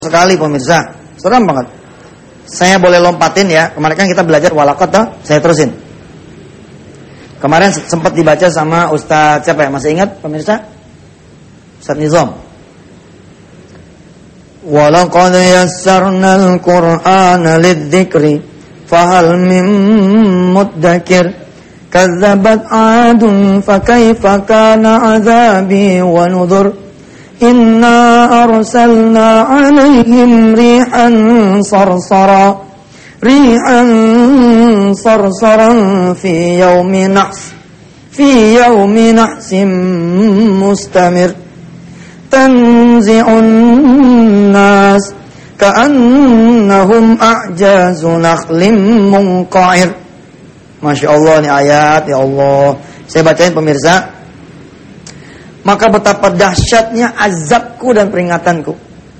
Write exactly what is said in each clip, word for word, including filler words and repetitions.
sekali pemirsa, seram banget. Saya boleh lompatin ya. Kemarin kan kita belajar walaqad, toh? Saya terusin. Kemarin sempat dibaca sama Ustaz siapa ya? Masih ingat pemirsa? Ustaz Nizam. Walaqad yassarnal Qur'ana lidzikri fahal mim muddakir. Kazzabat 'adun fakaifa kana 'adzabi wa nudhur. Inna arsalna 'alaihim rihan sarsara rihan sarsaran fi yaumi nahs fi yaumi nahsim mustamir tanzi'un nas ka'annahum a'jazu nakhlim munqa'ir. Masya Allah, ini ayat, ya Allah. Saya bacain pemirsa. Maka betapa dahsyatnya azabku dan peringatanku.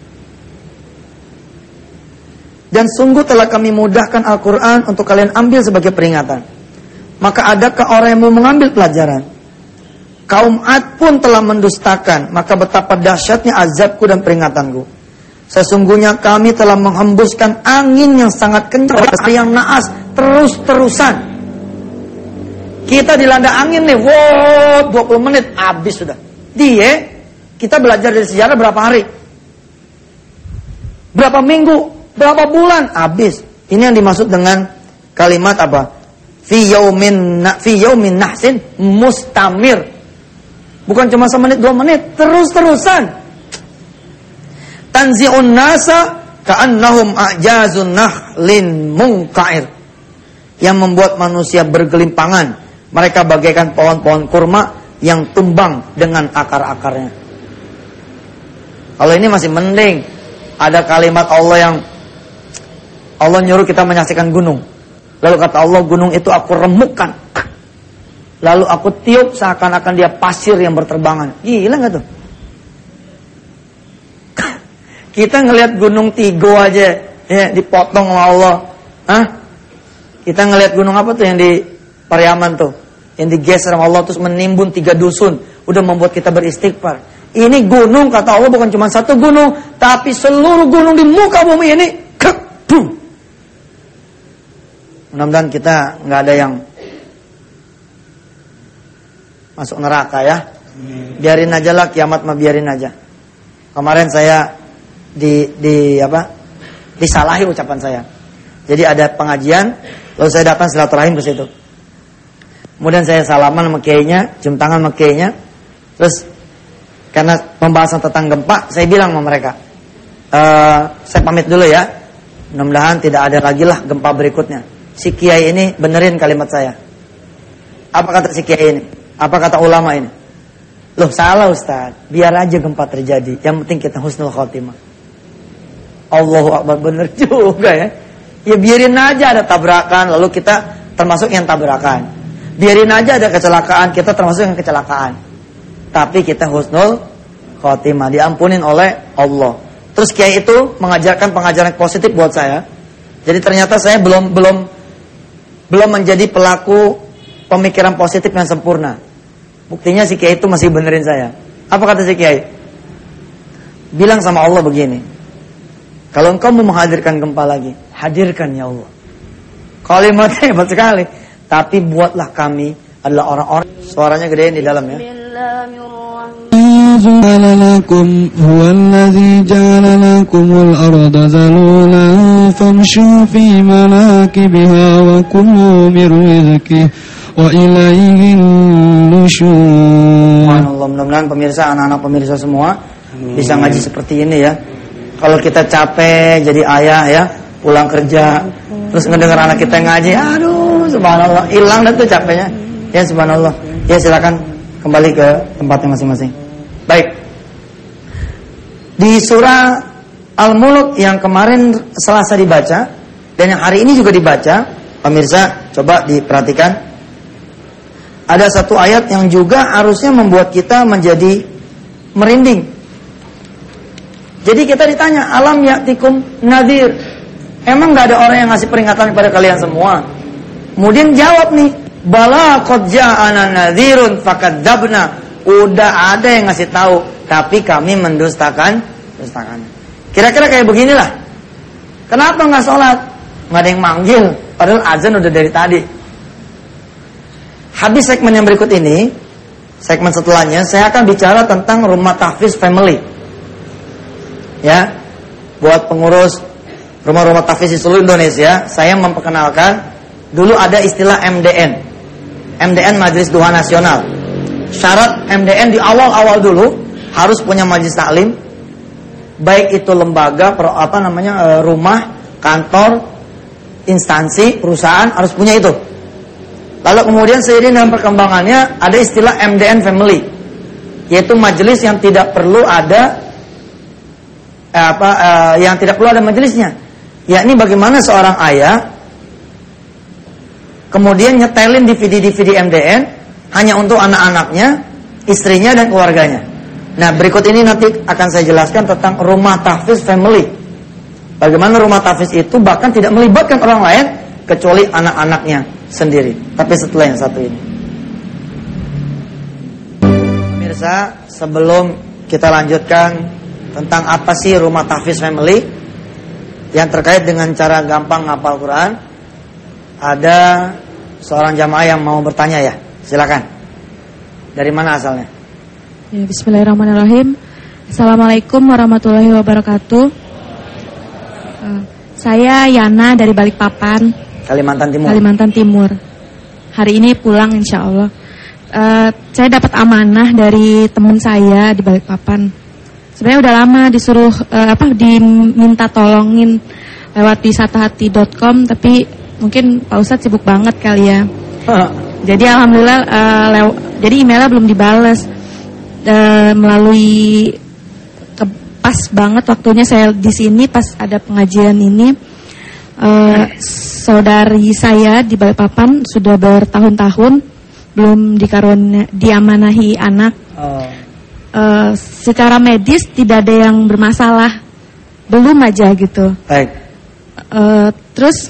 Dan sungguh telah kami mudahkan Al-Quran untuk kalian ambil sebagai peringatan. Maka adakah orang yang mau mengambil pelajaran? Kaum Ad pun telah mendustakan. Maka betapa dahsyatnya azabku dan peringatanku. Sesungguhnya kami telah menghembuskan angin yang sangat kencang, yang naas, terus-terusan. Kita dilanda angin nih, wow, dua puluh menit, habis sudah. Dia, kita belajar dari sejarah berapa hari? Berapa minggu? Berapa bulan? Habis. Ini yang dimaksud dengan kalimat apa? Fi yaumin fi yaumin nahsin mustamir. Bukan cuma semenit dua menit, terus-terusan. Tanzi'un nasa ka'annahum a'jazun nahlin munqa'ir. Yang membuat manusia bergelimpangan. Mereka bagaikan pohon-pohon kurma yang tumbang dengan akar-akarnya. Kalau ini masih mending. Ada kalimat Allah yang Allah nyuruh kita menyaksikan gunung. Lalu kata Allah, gunung itu aku remukkan. Lalu aku tiup seakan-akan dia pasir yang berterbangan. Gila gak tuh? Kita ngelihat gunung Tigo aja ya, dipotong sama Allah. Hah? Kita ngelihat gunung apa tuh yang di Pariaman tuh, yang digeser sama Allah terus menimbun tiga dusun, udah membuat kita beristighfar. Ini gunung kata Allah bukan cuma satu gunung, tapi seluruh gunung di muka bumi ini. Mudah-mudahan kita nggak ada yang masuk neraka ya. Biarin aja lah, kiamat mah biarin aja. Kemarin saya di di apa? Disalahi ucapan saya. Jadi ada pengajian, lalu saya datang silaturahim ke situ. Kemudian saya salaman sama kiainya, cium tangan sama kiainya. Terus karena pembahasan tentang gempa, saya bilang sama mereka, e, saya pamit dulu ya. Mudah-mudahan tidak ada lagi lah gempa berikutnya. Si kiai ini benerin kalimat saya. Apa kata si kiai ini? Apa kata ulama ini? Loh salah Ustaz, biar aja gempa terjadi. Yang penting kita husnul khotimah. Allahu Akbar, bener juga ya. Ya biarin aja ada tabrakan, lalu kita termasuk yang tabrakan. Biarin aja ada kecelakaan, kita termasuk yang kecelakaan. Tapi kita husnul khotimah, diampunin oleh Allah. Terus kiai itu mengajarkan pengajaran positif buat saya. Jadi ternyata saya belum belum belum menjadi pelaku pemikiran positif yang sempurna. Buktinya si kiai itu masih benerin saya. Apa kata si kiai? Bilang sama Allah begini. Kalau engkau mau menghadirkan gempa lagi, hadirkan ya Allah. Kalimatnya hebat sekali. Tapi buatlah kami adalah orang-orang. Suaranya gedein di dalam ya. لكم هو الذي جعل لكم الأرض ذلولا فامشوا في مناكبها وكلوا من رزقه وإليه النشور. Subhanallah, mudah-mudahan pemirsa, anak-anak pemirsa semua bisa ngaji seperti ini ya. Kalau kita capek jadi ayah ya, pulang kerja terus ngedengar anak kita ngaji, aduh subhanallah, hilang dah tuh capeknya. Ya subhanallah. Ya silakan kembali ke tempatnya masing-masing. Baik. Di surah Al-Mulk yang kemarin Selasa dibaca dan yang hari ini juga dibaca, pemirsa coba diperhatikan. Ada satu ayat yang juga harusnya membuat kita menjadi merinding. Jadi kita ditanya, alam ya'tikum nadhir. Emang gak ada orang yang ngasih peringatan kepada kalian semua? Kemudian jawab nih, bala qad ja'ana nadhirun fakadzabna. Udah ada yang ngasih tahu, tapi kami mendustakan, dustakan. Kira-kira kayak beginilah. Kenapa nggak sholat? Nggak ada yang manggil, padahal azan udah dari tadi. Habis segmen yang berikut ini, segmen setelahnya, saya akan bicara tentang rumah tahfiz family. Ya, buat pengurus rumah-rumah tahfiz di seluruh Indonesia, saya memperkenalkan, dulu ada istilah M D N. M D N Majelis Duha Nasional. Syarat M D N di awal-awal dulu harus punya majelis taklim, baik itu lembaga, per, apa namanya, rumah, kantor, instansi, perusahaan harus punya itu. Lalu kemudian seiring dengan perkembangannya ada istilah M D N Family, yaitu majelis yang tidak perlu ada eh, apa eh, yang tidak perlu ada majelisnya. Yakni bagaimana seorang ayah kemudian nyetelin D V D-D V D M D N hanya untuk anak-anaknya, istrinya dan keluarganya. Nah, berikut ini nanti akan saya jelaskan tentang rumah tahfiz family. Bagaimana rumah tahfiz itu bahkan tidak melibatkan orang lain kecuali anak-anaknya sendiri. Tapi setelah yang satu ini. Pemirsa, sebelum kita lanjutkan tentang apa sih rumah tahfiz family yang terkait dengan cara gampang ngapal Quran, ada seorang jamaah yang mau bertanya ya. Silakan. Dari mana asalnya? Ya, bismillahirrahmanirrahim. Assalamualaikum warahmatullahi wabarakatuh. Uh, saya Yana dari Balikpapan, Kalimantan Timur. Kalimantan Timur. Hari ini pulang insya Allah. Uh, saya dapat amanah dari teman saya di Balikpapan. Sebenarnya udah lama disuruh uh, apa diminta tolongin lewat wisatahati dot com, tapi mungkin Pak Ustadz sibuk banget kali ya. Jadi alhamdulillah uh, lew- jadi emailnya belum dibales. Uh, melalui ke, pas banget waktunya saya di sini pas ada pengajian ini, uh, saudari saya di Balikpapan sudah bertahun-tahun belum dikarun diamanahi anak. Oh. Uh, secara medis tidak ada yang bermasalah, belum aja gitu. Baik. Uh, terus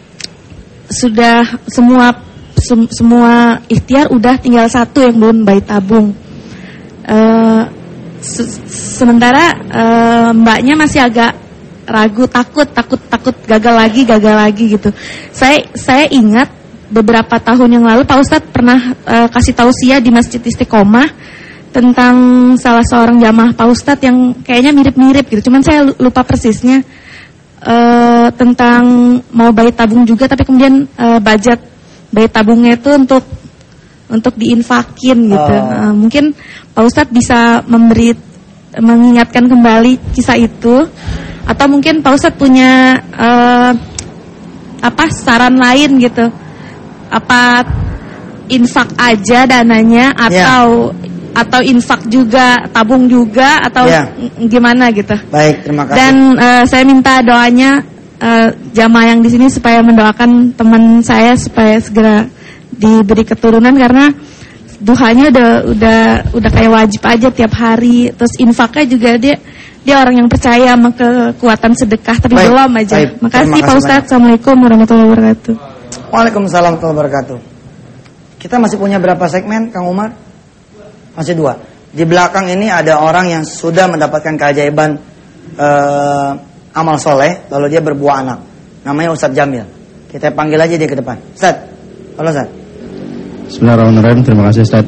sudah semua sem- semua ikhtiar udah tinggal satu yang belum bayi tabung. Uh, se- sementara uh, mbaknya masih agak ragu, takut, takut, takut gagal lagi, gagal lagi gitu. Saya saya ingat beberapa tahun yang lalu Pak Ustadz pernah uh, kasih tausiah di Masjid Istiqomah tentang salah seorang jamaah Pak Ustadz yang kayaknya mirip-mirip gitu. Cuman saya lupa persisnya uh, tentang mau bayi tabung juga, tapi kemudian uh, budget bayi tabungnya itu untuk untuk diinfakin gitu. Oh. Uh, mungkin Pak Ustadz bisa memberi mengingatkan kembali kisah itu, atau mungkin Pak Ustadz punya uh, apa saran lain gitu, apa infak aja dananya atau yeah. atau infak juga, tabung juga, atau yeah. gimana gitu. Baik, terima kasih. Dan uh, saya minta doanya uh, jamaah yang di sini supaya mendoakan teman saya supaya segera diberi keturunan, karena duhanya udah udah udah kayak wajib aja tiap hari. Terus infaknya juga dia dia orang yang percaya sama kekuatan sedekah, tapi baik, belum aja. Baik, makasih Pak Ustadz. Assalamualaikum warahmatullahi wabarakatuh. Waalaikumsalam warahmatullahi wabarakatuh. Kita masih punya berapa segmen, Kang Umar? Masih dua. Di belakang ini ada orang yang sudah mendapatkan keajaiban uh, amal soleh, lalu dia berbuah anak. Namanya Ustadz Jamil. Kita panggil aja dia ke depan. Ustadz, halo Ustadz. Bismillahirrahmanirrahim. Terima kasih Ustaz.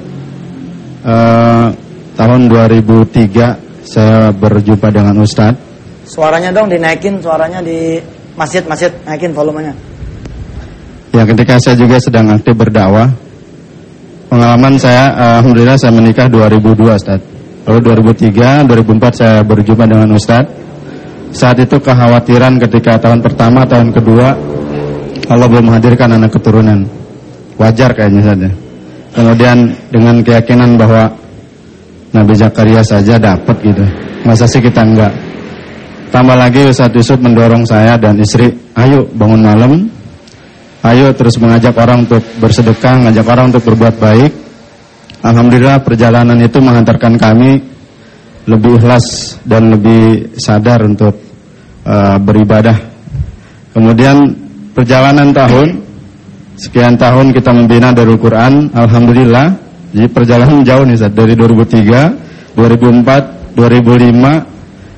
Uh, tahun dua ribu tiga saya berjumpa dengan Ustaz. Suaranya dong dinaikin, suaranya di masjid-masjid, naikin volumenya. Ya, ketika saya juga sedang aktif berdakwah. Pengalaman saya, uh, alhamdulillah saya menikah dua ribu dua Ustaz. Lalu dua ribu tiga, dua ribu empat saya berjumpa dengan Ustaz. Saat itu kekhawatiran ketika tahun pertama, tahun kedua Allah belum menghadirkan anak keturunan. Wajar kayaknya saja. Kemudian dengan keyakinan bahwa Nabi Zakaria saja dapat gitu, masa sih kita enggak. Tambah lagi Ustadz Yusuf mendorong saya dan istri, ayo bangun malam, ayo terus mengajak orang untuk bersedekah, ngajak orang untuk berbuat baik. Alhamdulillah perjalanan itu menghantarkan kami lebih ikhlas dan lebih sadar untuk uh, beribadah. Kemudian perjalanan tahun sekian tahun kita membina Darul Quran, alhamdulillah. Jadi perjalanan jauh nih Ustaz, dari dua ribu tiga, dua ribu empat, dua ribu lima,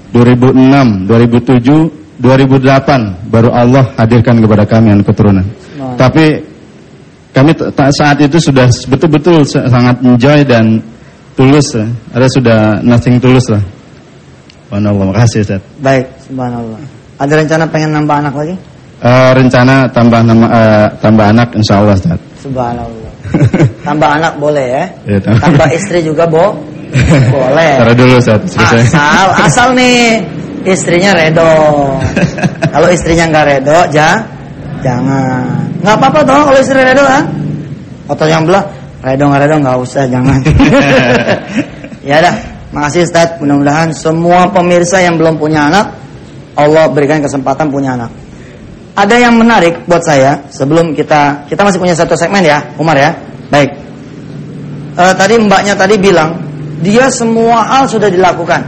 dua ribu enam, dua ribu tujuh, dua ribu delapan baru Allah hadirkan kepada kami anak keturunan. Nah. Tapi kami saat itu sudah betul-betul sangat enjoy dan tulus. Ada sudah nothing tulus lah. Subhanallah, makasih Ustaz. Baik, subhanallah. Ada rencana pengen nambah anak lagi? Uh, rencana tambah nama uh, tambah anak insyaallah Ustaz. Subhanallah. Tambah anak boleh ya? Ya tambah. Tambah istri juga bo boleh. Taruh dulu Ustaz. Asal asal nih istrinya redo. Kalau istrinya nggak redo, ja, jangan. Nggak apa-apa toh kalau istri redo kan? Atau yang belah redo nggak redo nggak usah, jangan. Ya dah. Makasih Ustaz, mudah-mudahan semua pemirsa yang belum punya anak Allah berikan kesempatan punya anak. Ada yang menarik buat saya sebelum kita kita masih punya satu segmen ya, Umar ya. Baik. E, tadi mbaknya tadi bilang dia semua hal sudah dilakukan.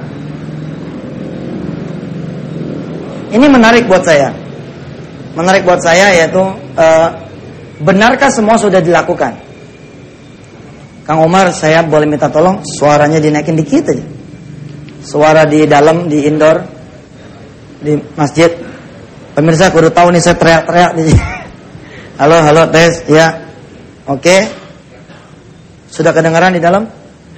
Ini menarik buat saya. Menarik buat saya yaitu e, benarkah semua sudah dilakukan? Kang Umar, saya boleh minta tolong suaranya dinaikin dikit aja. Suara di dalam, di indoor, di masjid. Pemirsa kudu tahu nih saya teriak-teriak di sini. Halo, halo, tes, ya. Oke. Sudah kedengaran di dalam?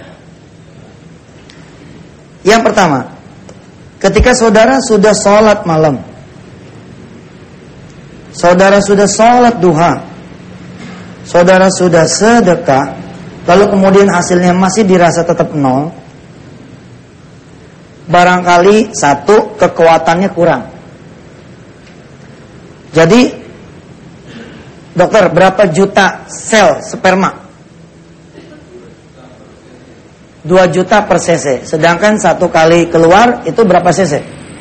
Yang pertama, ketika saudara sudah sholat malam, saudara sudah sholat duha, saudara sudah sedekah, lalu kemudian hasilnya masih dirasa tetap nol, barangkali satu, kekuatannya kurang. Jadi dokter, berapa juta sel sperma? dua juta per cc. Sedangkan satu kali keluar itu berapa cc?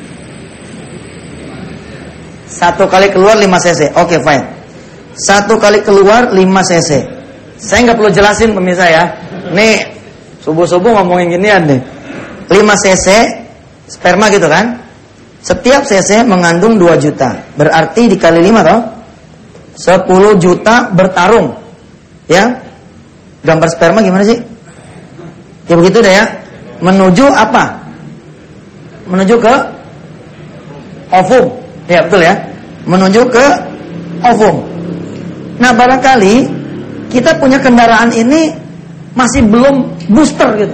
Satu kali keluar lima cc. Oke, okay, fine. Satu kali keluar lima cc. Saya nggak perlu jelasin pemirsa ya. Nih subuh-subuh ngomongin ginian nih. lima cc sperma gitu kan? Setiap cc mengandung dua juta. Berarti dikali lima toh? sepuluh juta bertarung. Ya? Gambar sperma gimana sih? Ya begitu deh ya. Menuju apa? Menuju ke ovum. Ya betul ya. Menuju ke ovum. Nah barangkali kita punya kendaraan ini masih belum booster gitu.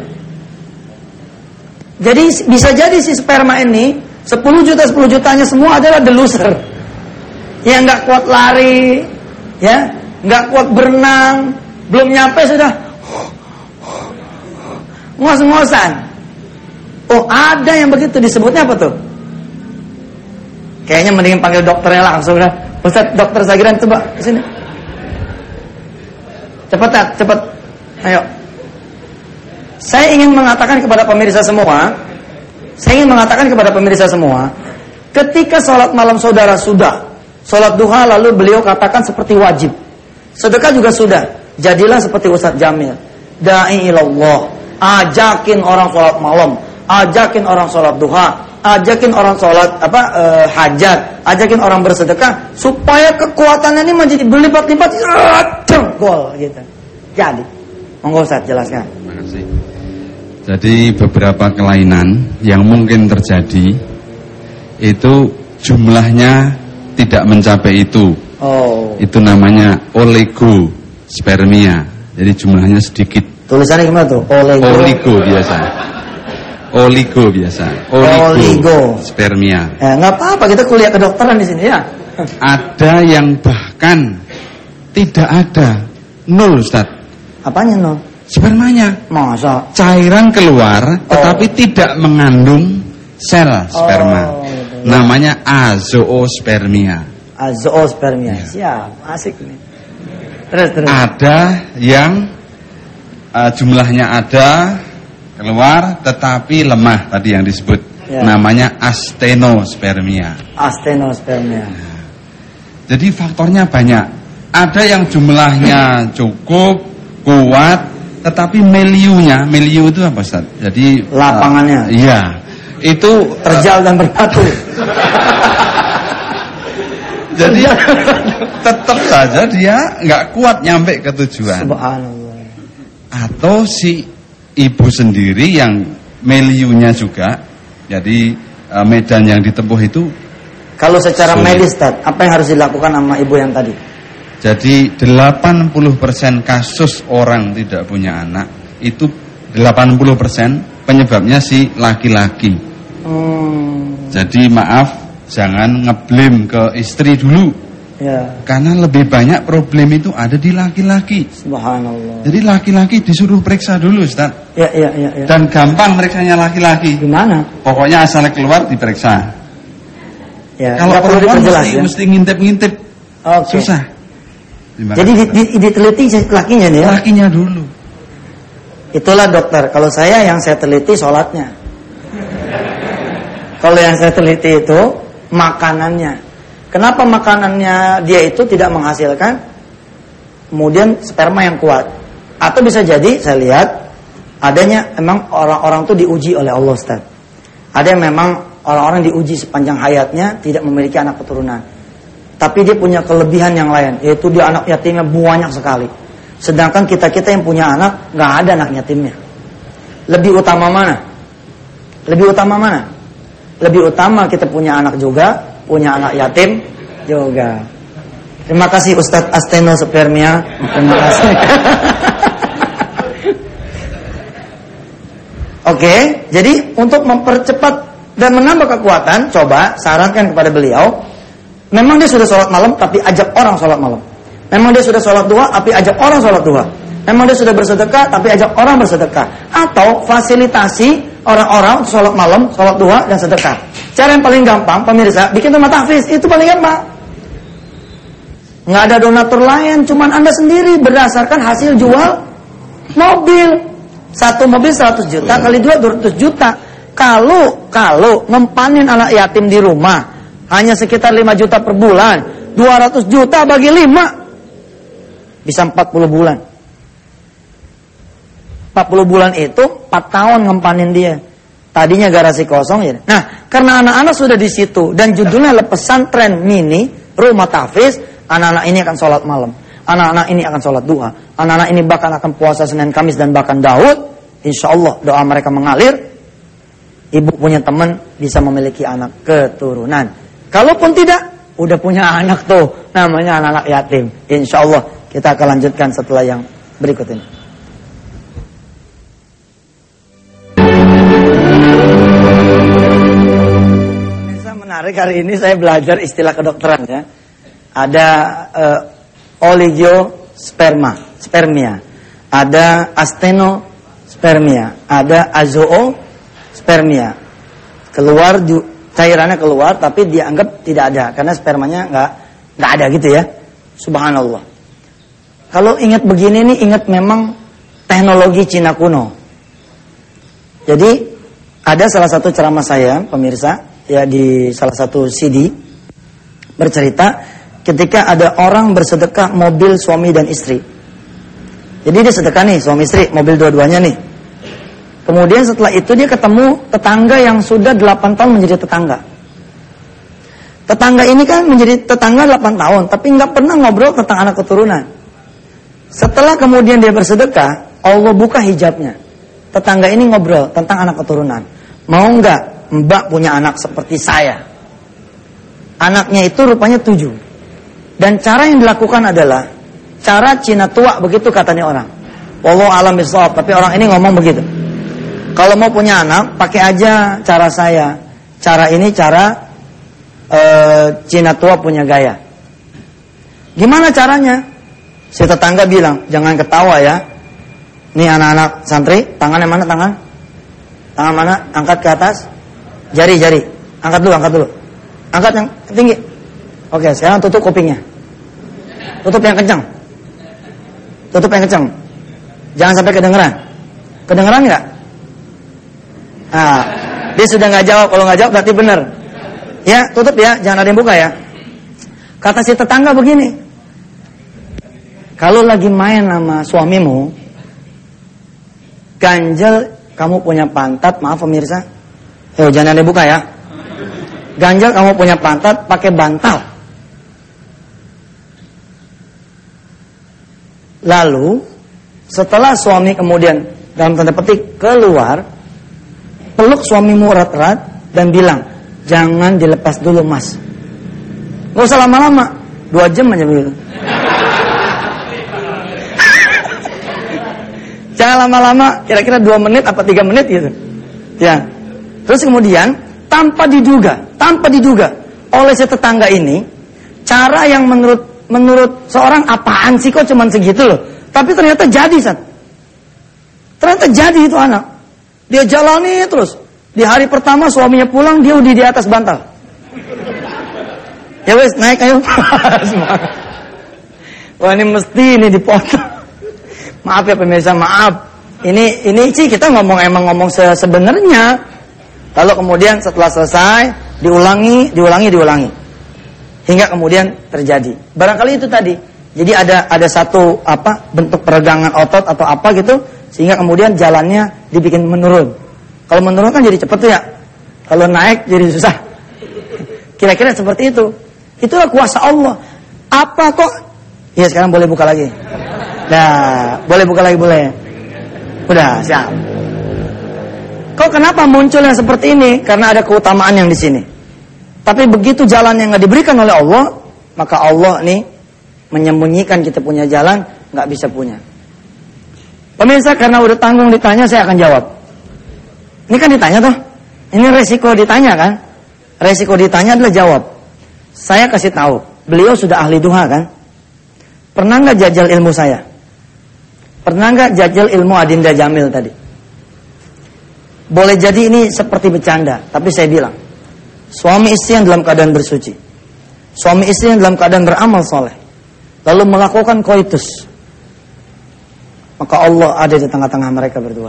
Jadi bisa jadi si sperma ini sepuluh juta sepuluh jutanya semua adalah the loser. Yang nggak kuat lari, ya, nggak kuat berenang, belum nyampe sudah ngos-ngosan. Oh ada yang begitu, disebutnya apa tuh? Kayaknya mending panggil dokternya langsung dah. Ustaz, dokter Zagiran coba kesini. Cepat, tak, cepat. Ayo. Saya ingin mengatakan kepada pemirsa semua, saya ingin mengatakan kepada pemirsa semua, ketika sholat malam saudara sudah, sholat duha lalu beliau katakan seperti wajib, sedekah juga sudah, jadilah seperti Ustaz Jamil, da'i ilallah, ajakin orang sholat malam, ajakin orang sholat duha, ajakin orang sholat apa e, hajat, ajakin orang bersedekah, supaya kekuatannya ini menjadi berlipat-lipat, gol gitu. Jadi, monggo Ustaz jelaskan. Terima kasih. Jadi beberapa kelainan yang mungkin terjadi itu jumlahnya tidak mencapai itu. Oh. Itu namanya oligospermia. Jadi jumlahnya sedikit. Tulisannya gimana tuh? Oligo. Oligo biasa. Oligo biasa. Oligospermia. Eh, nggak apa-apa, kita kuliah kedokteran di sini ya. Ada yang bahkan tidak ada, nol Ustaz. Apanya nol? Spermanya. Masa? Cairan keluar tetapi oh. tidak mengandung sel sperma. Oh, gitu. Namanya azoospermia. Azoospermia. Ya. Siap, asik nih. Terus terus. Ada yang uh, jumlahnya ada keluar tetapi lemah tadi yang disebut. Ya. Namanya astenospermia. Astenospermia. Nah, jadi faktornya banyak. Ada yang jumlahnya cukup kuat tetapi miliunya, miliu itu apa Ustaz? Jadi lapangannya. Uh, iya. Itu terjal dan berbatu. Jadi tetap saja dia nggak kuat nyampe ke tujuan. Subhanallah. Atau si ibu sendiri yang miliunya juga, jadi uh, medan yang ditempuh itu. Kalau secara sulit. medis, Tad, apa yang harus dilakukan sama ibu yang tadi? Jadi delapan puluh persen kasus orang tidak punya anak itu delapan puluh persen penyebabnya si laki-laki. Hmm. Jadi maaf, jangan ngeblame ke istri dulu. Ya. Karena lebih banyak problem itu ada di laki-laki. Subhanallah. Jadi laki-laki disuruh periksa dulu, Ustaz. Ya, ya, ya, ya. Dan gampang periksanya laki-laki. Gimana? Pokoknya asal keluar diperiksa. Ya, kalau perempuan mesti, ya? mesti ngintip-ngintip. Okay. Susah. Jadi di, di, diteliti lakinya nih ya? Lakinya dulu. Itulah dokter. Kalau saya yang saya teliti sholatnya. Kalau yang saya teliti itu makanannya. Kenapa makanannya dia itu tidak menghasilkan kemudian sperma yang kuat? Atau bisa jadi saya lihat adanya memang orang-orang itu diuji oleh Allah, Ustaz. Ada yang memang orang-orang diuji sepanjang hayatnya tidak memiliki anak keturunan. Tapi dia punya kelebihan yang lain, yaitu dia anak yatimnya banyak sekali. Sedangkan kita-kita yang punya anak nggak ada anak yatimnya. Lebih utama mana? Lebih utama mana? Lebih utama kita punya anak juga, punya anak yatim juga. Terima kasih Ustadz Asteno Spermia. Terima kasih. Oke, jadi untuk mempercepat dan menambah kekuatan, coba sarankan kepada beliau. Memang dia sudah sholat malam, tapi ajak orang sholat malam. Memang dia sudah sholat duha, tapi ajak orang sholat duha. Memang dia sudah bersedekah, tapi ajak orang bersedekah. Atau fasilitasi orang-orang sholat malam, sholat duha, dan sedekah. Cara yang paling gampang, pemirsa, bikin rumah tahfiz. Itu paling gampang. Nggak ada donatur lain, cuman Anda sendiri berdasarkan hasil jual mobil. Satu mobil seratus juta, kali dua dua ratus juta. Kalau, kalau ngempanin anak yatim di rumah, hanya sekitar lima juta per bulan, dua ratus juta bagi lima, bisa empat puluh bulan. empat puluh bulan itu empat tahun ngempanin dia. Tadinya garasi kosong ya. Nah, karena anak-anak sudah di situ dan judulnya pesantren mini rumah tahfiz, anak-anak ini akan sholat malam, anak-anak ini akan sholat duha, anak-anak ini bahkan akan puasa Senin Kamis dan bahkan Daud. Insya Allah doa mereka mengalir. Ibu punya teman bisa memiliki anak keturunan. Kalaupun tidak, udah punya anak tuh, namanya anak-anak yatim. Insya Allah kita akan lanjutkan setelah yang berikut ini. Menarik, hari ini saya belajar istilah kedokteran ya. Ada uh, oligospherma, spermia, ada astenospermia, ada azoospermia. Keluar cairannya keluar, tapi dianggap tidak ada karena spermanya nggak nggak ada gitu ya. Subhanallah. Kalau ingat begini nih, ingat memang teknologi Cina kuno. Jadi ada salah satu ceramah saya, pemirsa. Ya, di salah satu C D bercerita ketika ada orang bersedekah mobil suami dan istri. Jadi dia sedekah nih suami istri, mobil dua-duanya nih. Kemudian setelah itu dia ketemu tetangga yang sudah delapan tahun menjadi tetangga. Tetangga ini kan menjadi tetangga delapan tahun, tapi nggak pernah ngobrol tentang anak keturunan. Setelah kemudian dia bersedekah, Allah buka hijabnya. Tetangga ini ngobrol tentang anak keturunan. Mau nggak Mbak punya anak seperti saya? Anaknya itu rupanya tujuh. Dan cara yang dilakukan adalah cara Cina tua, begitu katanya orang. Wallahu a'lam bishawab, tapi orang ini ngomong begitu. Kalau mau punya anak, pakai aja cara saya. Cara ini cara uh, Cina tua punya gaya. Gimana caranya? Si tetangga bilang, jangan ketawa ya. Nih anak-anak santri, tangannya mana tangan? Tangan mana? Angkat ke atas. Jari-jari, angkat dulu, angkat dulu. Angkat yang tinggi. Oke, sekarang tutup kupingnya. Tutup yang kencang. Tutup yang kencang. Jangan sampai kedengeran. Kedengeran nggak? Nah, dia sudah nggak jawab. Kalau nggak jawab berarti benar. Ya, tutup ya, jangan ada yang buka ya. Kata si tetangga begini. Kalau lagi main sama suamimu, ganjel kamu punya pantat, maaf pemirsa. Eh, jangan dibuka ya. Ganjal kamu punya pantat, pakai bantal. Lalu setelah suami kemudian dalam tanda petik keluar, peluk suamimu erat-erat dan bilang, jangan dilepas dulu mas. Gak usah lama-lama, dua jam aja begitu. Jangan lama-lama, kira-kira dua menit apa tiga menit gitu. Ya. Terus kemudian tanpa diduga, tanpa diduga oleh si tetangga ini, cara yang menurut menurut seorang apaan sih kok cuman segitu loh. Tapi ternyata jadi, Sat. Ternyata jadi itu anak. Dia jalani terus. Di hari pertama suaminya pulang, dia udah di atas bantal. Ya wes, naik ayo. Wah ini mesti ini dipotong. Maaf ya pemirsa, maaf. Ini ini sih kita ngomong emang ngomong sebenarnya. Lalu kemudian setelah selesai diulangi, diulangi, diulangi. Hingga kemudian terjadi. Barangkali itu tadi. Jadi ada ada satu apa bentuk peregangan otot atau apa gitu sehingga kemudian jalannya dibikin menurun. Kalau menurun kan jadi cepet tuh ya. Kalau naik jadi susah. Kira-kira seperti itu. Itulah kuasa Allah. Apa kok? Ya sekarang boleh buka lagi. Nah, boleh buka lagi boleh. Udah, siap. Kok kenapa muncul yang seperti ini? Karena ada keutamaan yang di sini. Tapi begitu jalan yang nggak diberikan oleh Allah, maka Allah nih menyembunyikan kita punya jalan, nggak bisa punya. Pemirsa, karena udah tanggung ditanya, saya akan jawab. Ini kan ditanya toh. Ini resiko ditanya kan? Resiko ditanya adalah jawab. Saya kasih tahu, beliau sudah ahli duha kan? Pernah nggak jajal ilmu saya? Pernah nggak jajal ilmu Adinda Jamil tadi? Boleh jadi ini seperti bercanda, tapi saya bilang, suami istri yang dalam keadaan bersuci, suami istri yang dalam keadaan beramal soleh, lalu melakukan koitus, maka Allah ada di tengah-tengah mereka berdua.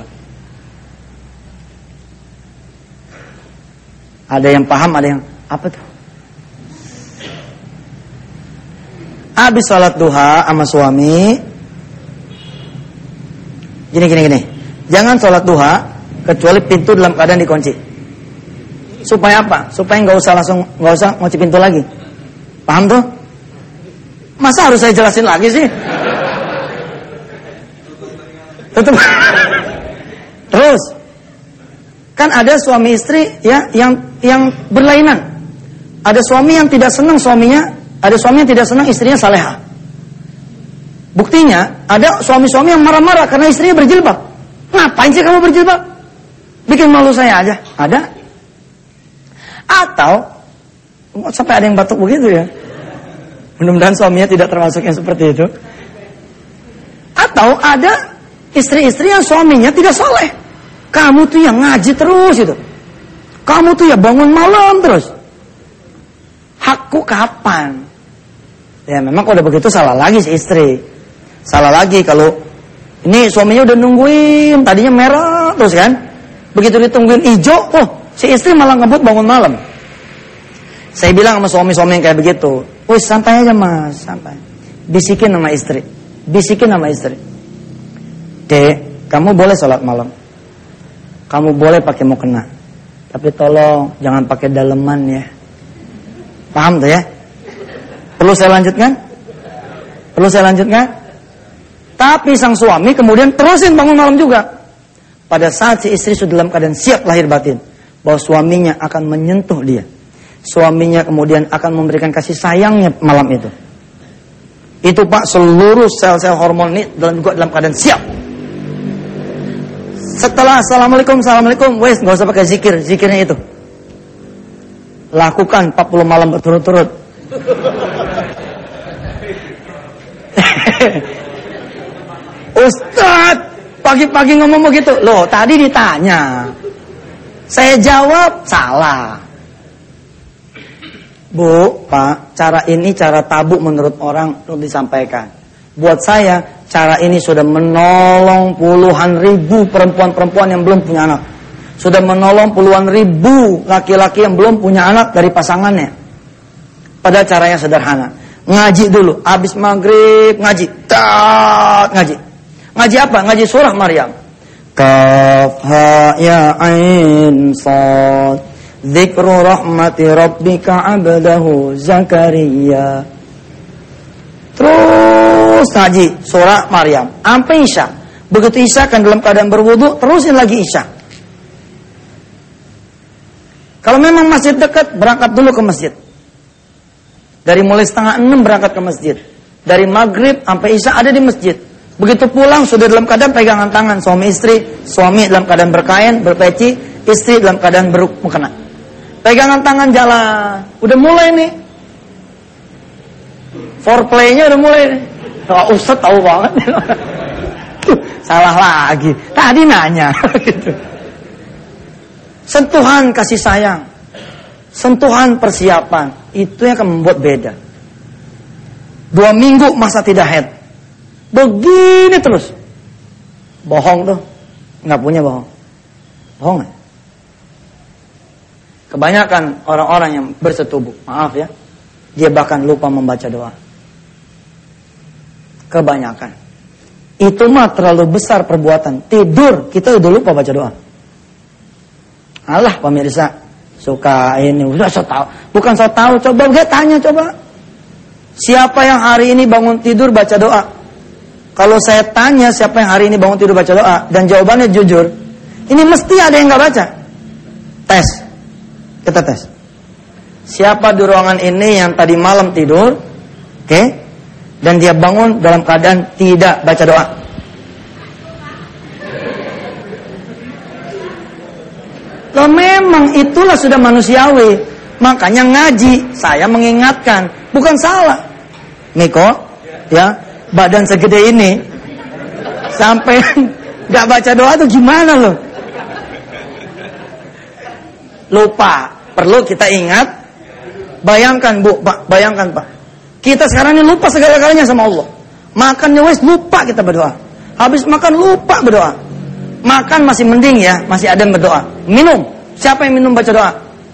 Ada yang paham, ada yang apa tuh? Habis sholat duha sama suami, gini gini gini, jangan sholat duha kecuali pintu dalam keadaan dikunci. Supaya apa? Supaya nggak usah langsung nggak usah ngunci pintu lagi. Paham tuh? Masa harus saya jelasin lagi sih? Tutup. Terus, kan ada suami istri ya yang yang berlainan. Ada suami yang tidak senang suaminya, ada suami yang tidak senang istrinya salehah. Buktinya, ada suami-suami yang marah-marah karena istrinya berjilbab. Ngapain sih kamu berjilbab? Bikin malu saya aja. Ada? Atau sampai ada yang batuk begitu ya. Mudah-mudahan suaminya tidak termasuk yang seperti itu. Atau ada istri-istri yang suaminya tidak soleh. Kamu tuh yang ngaji terus itu. Kamu tuh ya bangun malam terus. Hakku kapan? Ya memang kalau udah begitu salah lagi si istri. Salah lagi kalau ini suaminya udah nungguin, tadinya merah terus kan. Begitu ditungguin hijau, oh si istri malah ngebut bangun malam. Saya bilang sama suami-suami yang kayak begitu, wih santai aja mas, santai. Bisikin sama istri, bisikin sama istri. Dek, kamu boleh sholat malam, kamu boleh pakai mukena, tapi tolong jangan pakai daleman ya. Paham tuh ya? Perlu saya lanjutkan? Perlu saya lanjutkan? Tapi sang suami kemudian terusin bangun malam juga. Pada saat si istri sudah dalam keadaan siap lahir batin bahwa suaminya akan menyentuh dia, suaminya kemudian akan memberikan kasih sayangnya malam itu. Itu Pak, seluruh sel-sel hormon ini dalam juga dalam keadaan siap. Setelah assalamualaikum, assalamualaikum, wes nggak usah pakai zikir, zikirnya itu. Lakukan empat puluh malam berturut-turut. Ustadz, pagi-pagi ngomong begitu. Loh, tadi ditanya. Saya jawab, salah. Bu, Pak, cara ini cara tabu menurut orang untuk disampaikan. Buat saya, cara ini sudah menolong puluhan ribu perempuan-perempuan yang belum punya anak. Sudah menolong puluhan ribu laki-laki yang belum punya anak dari pasangannya. Padahal caranya sederhana. Ngaji dulu, habis maghrib ngaji, tat ngaji. Ngaji apa? Ngaji surah Maryam. Kaf ha ya ain sad. Dzikru rahmati rabbika 'abdahu Zakaria. Terus ngaji surah Maryam sampai Isya. Begitu Isya kan dalam keadaan berwudu, terusin lagi Isya. Kalau memang masjid dekat, berangkat dulu ke masjid. Dari mulai setengah enam berangkat ke masjid. Dari maghrib sampai isya ada di masjid. Begitu pulang sudah dalam keadaan pegangan tangan suami istri. Suami dalam keadaan berkain, berpeci. Istri dalam keadaan bermukena. Pegangan tangan jalan. Udah mulai nih. Foreplay-nya udah mulai nih. Oh, Ustaz tahu banget. Salah lagi. Tadi nanya. Gitu. Sentuhan kasih sayang. Sentuhan persiapan. Itu yang akan membuat beda. Dua minggu masa tidak head. Begini terus. Bohong tuh. Nggak punya bohong. Bohong gak? Kebanyakan orang-orang yang bersetubuh. Maaf ya. Dia bahkan lupa membaca doa. Kebanyakan. Itu mah terlalu besar perbuatan. Tidur, kita udah lupa baca doa. Alah pemirsa, suka ini, udah so tahu. Bukan so tahu, coba gue tanya coba. Siapa yang hari ini bangun tidur baca doa? Kalau saya tanya siapa yang hari ini bangun tidur baca doa dan jawabannya jujur, ini mesti ada yang nggak baca. Tes, kita tes. Siapa di ruangan ini yang tadi malam tidur, oke? Okay? Dan dia bangun dalam keadaan tidak baca doa. Loh memang itulah sudah manusiawi. Makanya ngaji, saya mengingatkan, bukan salah. Miko, ya, badan segede ini sampai nggak baca doa tuh gimana loh? Lupa, perlu kita ingat. Bayangkan Bu, Pak, bayangkan Pak. Kita sekarang ini lupa segala-galanya sama Allah. Makannya wes lupa kita berdoa. Habis makan lupa berdoa. Makan masih mending ya, masih ada yang berdoa. Minum, siapa yang minum baca doa?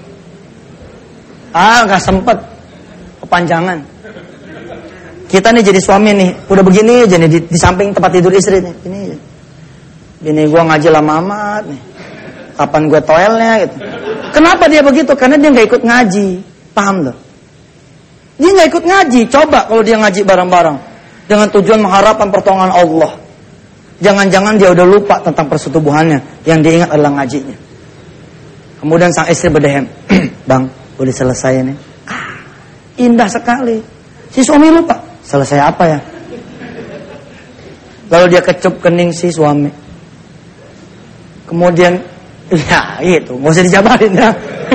Ah, nggak sempet, kepanjangan. Kita nih jadi suami nih, udah begini aja nih di, di samping tempat tidur istri nih. Ini, ini gua ngaji lama amat nih. Kapan gua toelnya gitu. Kenapa dia begitu? Karena dia nggak ikut ngaji, paham tuh? Dia nggak ikut ngaji. Coba kalau dia ngaji bareng-bareng dengan tujuan mengharapkan pertolongan Allah. Jangan-jangan dia udah lupa tentang persetubuhannya. Yang dia ingat adalah ngajinya. Kemudian sang istri berdehem, Bang, udah selesai nih. Ah, indah sekali. Si suami lupa. Selesai apa ya? Lalu dia kecup kening si suami. Kemudian, ya itu, nggak usah dijabarin ya.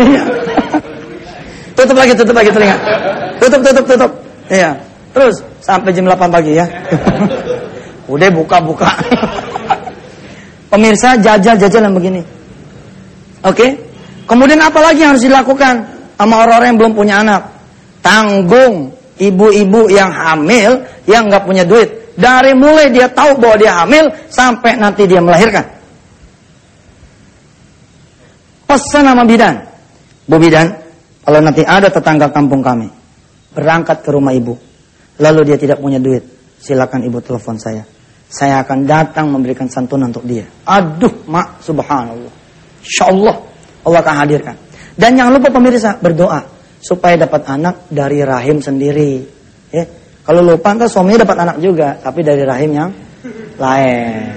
Tutup lagi, tutup lagi telinga. Tutup, tutup, tutup. Iya. Terus sampai jam delapan pagi ya. Udah buka-buka. Pemirsa, jajal-jajal yang begini. Oke? Okay? Kemudian apa lagi yang harus dilakukan sama orang-orang yang belum punya anak? Tanggung ibu-ibu yang hamil yang nggak punya duit. Dari mulai dia tahu bahwa dia hamil sampai nanti dia melahirkan. Pesan sama bidan. Bu bidan, kalau nanti ada tetangga kampung kami berangkat ke rumah ibu, lalu dia tidak punya duit, silakan ibu telepon saya. Saya akan datang memberikan santunan untuk dia. Aduh, mak, subhanallah. Insyaallah Allah akan hadirkan. Dan jangan lupa pemirsa, berdoa supaya dapat anak dari rahim sendiri. Ya. Kalau lupa ntar suaminya dapat anak juga, tapi dari rahim yang lain.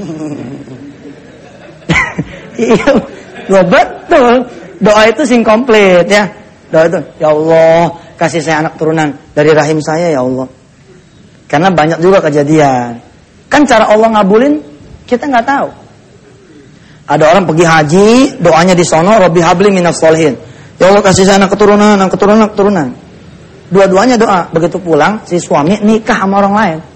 Iya, betul. Doa itu sing komplit ya. Doa itu, ya Allah, kasih saya anak turunan dari rahim saya ya Allah. Karena banyak juga kejadian. Kan cara Allah ngabulin kita nggak tahu. Ada orang pergi haji, doanya di sono, Rabbi habli minas sholihin. Ya Allah kasih saya anak keturunan, anak keturunan, anak keturunan. Dua-duanya doa. Begitu pulang, si suami nikah sama orang lain.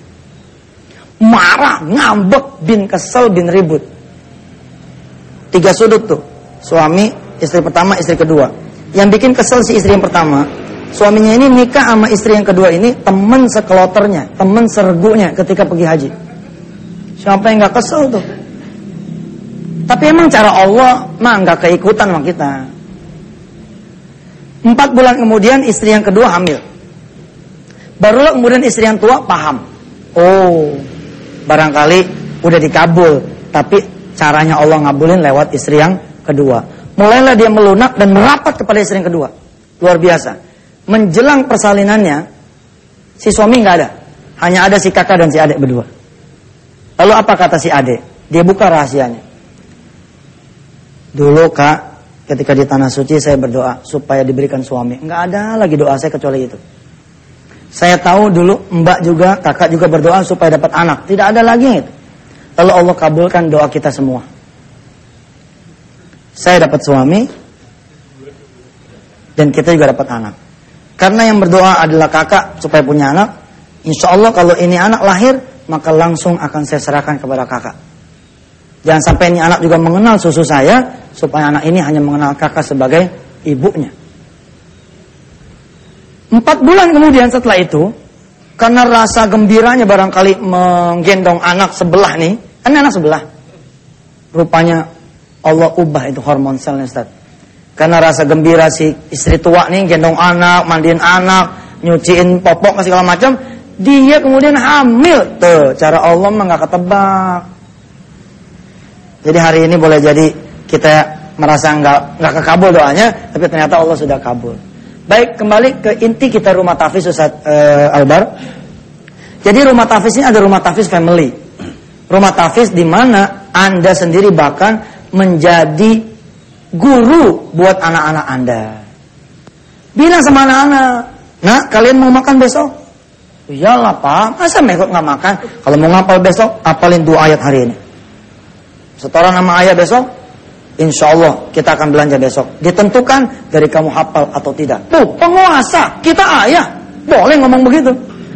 Marah, ngambek, bin kesel, bin ribut. Tiga sudut tuh. Suami, istri pertama, istri kedua. Yang bikin kesel si istri yang pertama, suaminya ini nikah sama istri yang kedua ini teman sekeloternya, teman sergunya ketika pergi haji. Siapa yang nggak kesel tuh? Tapi emang cara Allah mah nggak keikutan sama kita. Empat bulan kemudian istri yang kedua hamil. Barulah kemudian istri yang tua paham. Oh, barangkali udah dikabul, tapi caranya Allah ngabulin lewat istri yang kedua. Mulailah dia melunak dan merapat kepada istri yang kedua. Luar biasa. Menjelang persalinannya, si suami nggak ada, hanya ada si kakak dan si adik berdua. Lalu apa kata si adik? Dia buka rahasianya. Dulu kak, ketika di tanah suci saya berdoa supaya diberikan suami. Enggak ada lagi doa saya kecuali itu. Saya tahu dulu mbak juga, kakak juga berdoa supaya dapat anak. Tidak ada lagi itu. Lalu Allah kabulkan doa kita semua. Saya dapat suami dan kita juga dapat anak. Karena yang berdoa adalah kakak supaya punya anak. Insya Allah kalau ini anak lahir, maka langsung akan saya serahkan kepada kakak. Jangan sampai ini anak juga mengenal susu saya, supaya anak ini hanya mengenal kakak sebagai ibunya. Empat bulan kemudian setelah itu, karena rasa gembiranya barangkali menggendong anak sebelah nih, kan anak sebelah. Rupanya Allah ubah itu hormon selnya, Ustaz. Karena rasa gembira si istri tua nih, gendong anak, mandiin anak, nyuciin popok, segala macam, dia kemudian hamil. Tuh, cara Allah mah nggak ketebak. Jadi hari ini boleh jadi kita merasa nggak nggak kekabul doanya, tapi ternyata Allah sudah kabul. Baik, kembali ke inti kita rumah tahfiz, Ustaz uh, Albar. Jadi rumah tahfiz ini ada rumah tahfiz family. Rumah tahfiz di mana Anda sendiri bahkan menjadi guru buat anak-anak Anda. Bilang sama anak-anak, "Nah, kalian mau makan besok?" "Iyalah, Pak. Masa mereka nggak makan? Kalau mau ngapal besok, apalin dua ayat hari ini." Setoran nama ayah besok, insya Allah kita akan belanja besok. Ditentukan dari kamu hafal atau tidak. Tuh, penguasa, kita ayah, boleh ngomong begitu.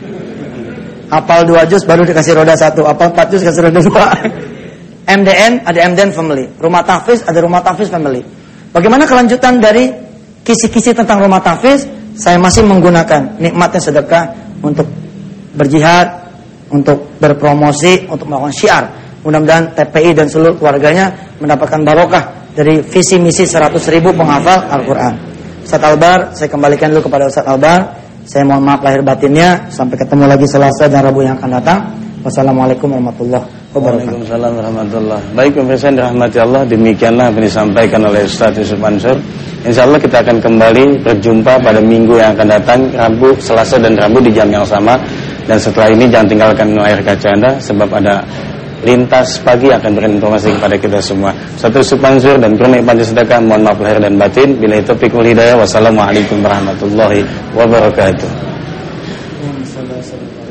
Hafal dua juz baru dikasih roda satu, hafal empat juz kasih roda dua. M D N ada M D N family, rumah tahfiz ada rumah tahfiz family. Bagaimana kelanjutan dari kisi-kisi tentang rumah tahfiz? Saya masih menggunakan nikmatnya sedekah untuk berjihad, untuk berpromosi, untuk melakukan syiar. Mudah-mudahan T P I dan seluruh keluarganya mendapatkan barokah dari visi misi seratus ribu penghafal Al-Quran. Ustaz Albar, saya kembalikan dulu kepada Ustaz Albar. Saya mohon maaf lahir batinnya. Sampai ketemu lagi Selasa dan Rabu yang akan datang. Wassalamualaikum warahmatullahi wabarakatuh. Waalaikumsalam warahmatullahi wabarakatuh. Baik pemirsa yang dirahmati Allah, demikianlah apa yang disampaikan oleh Ustaz Yusuf Mansur. Insyaallah kita akan kembali berjumpa pada minggu yang akan datang, Rabu, Selasa dan Rabu di jam yang sama. Dan setelah ini jangan tinggalkan layar kaca Anda, sebab ada Lintas Pagi akan berikan informasi kepada kita semua. Satu Yusuf Mansur dan Kronik Panti Sedekah, mohon maaf lahir dan batin. Bila itu pikul hidayah. Wassalamualaikum warahmatullahi wabarakatuh.